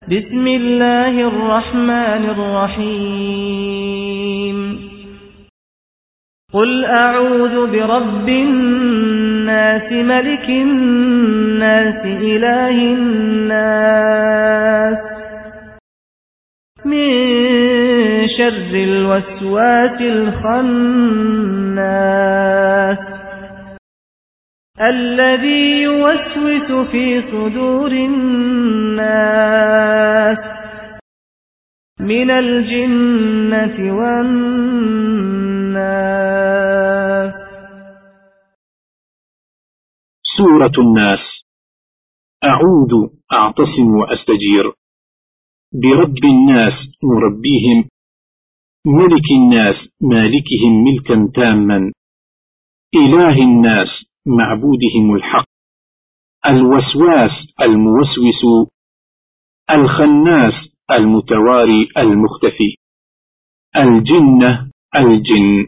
بسم الله الرحمن الرحيم قل أعوذ برب الناس ملك الناس إله الناس من شر الوسواس الخناس الذي يوسوس في صدور الناس من الجنة والناس. سورة الناس. أعوذ أعتصم وأستجير برب الناس مربيهم، ملك الناس مالكهم ملكا تاما، إله الناس معبودهم الحق، الوسواس الموسوس، الخناس المتواري المختفي، الجنة الجن.